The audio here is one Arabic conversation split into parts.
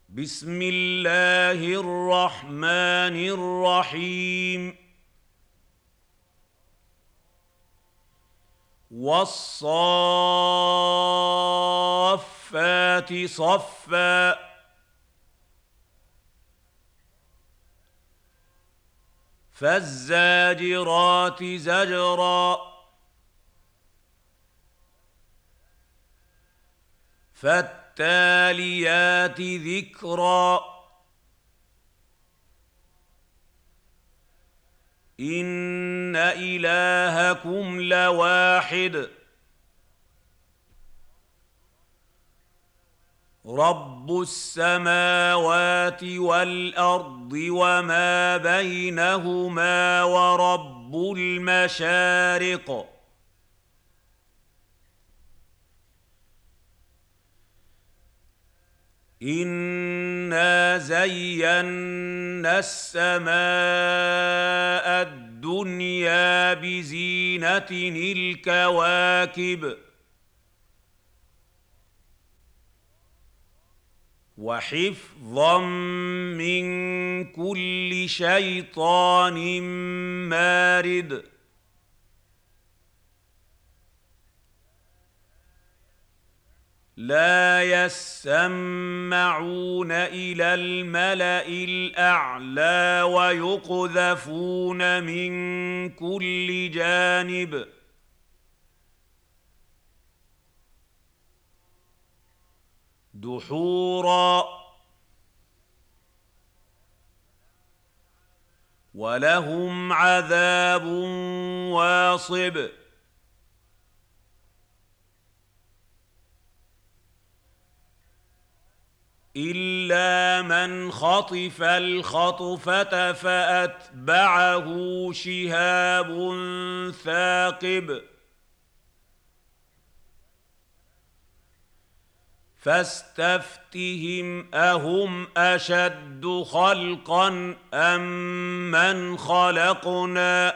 بسم الله الرحمن الرحيم والصافات صفا فالزاجرات زجرا فالتاليات ذكرا إن إلهكم لواحد رب السماوات والأرض وما بينهما ورب المشارق إنا زينا السماء الدنيا بزينة الكواكب وحفظا من كل شيطان مارد لا يسمعون إلى الملأ الأعلى ويقذفون من كل جانب دحورا ولهم عذاب واصب إلا من خطف الخطفة فأتبعه شهاب ثاقب فاستفتهم أهم أشد خلقا أم من خلقنا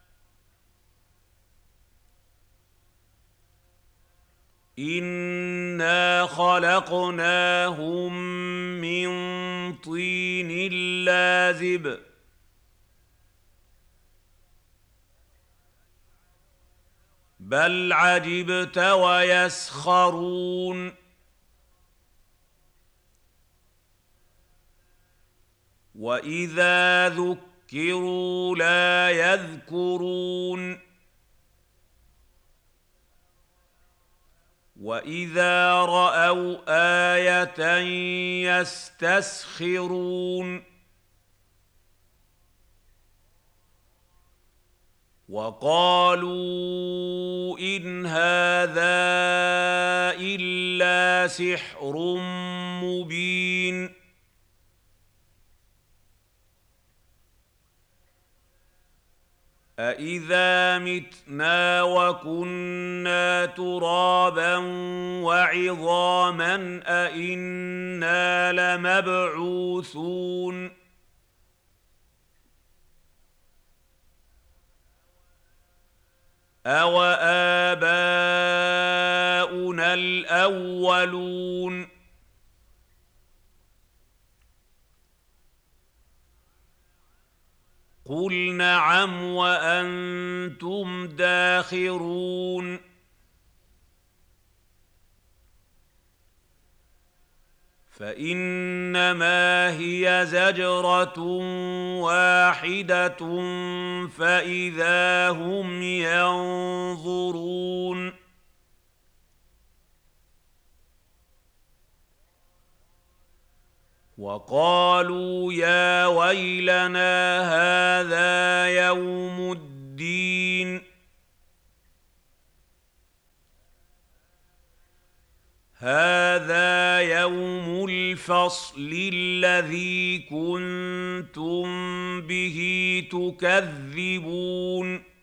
إنا خلقناهم من طين لازب بل عجبت ويسخرون وإذا ذكروا لا يذكرون وإذا رأوا آية يستسخرون وقالوا إن هذا إلا سحر مبين أإذا متنا وكنا ترابا وعظاما أإنا لمبعوثون أوآباؤنا الأولون قل نعم وأنتم داخرون فإنما هي زجرة واحدة فإذا هم ينظرون وقالوا يا ويلنا هذا يوم الدين هذا يوم الفصل الذي كنتم به تكذبون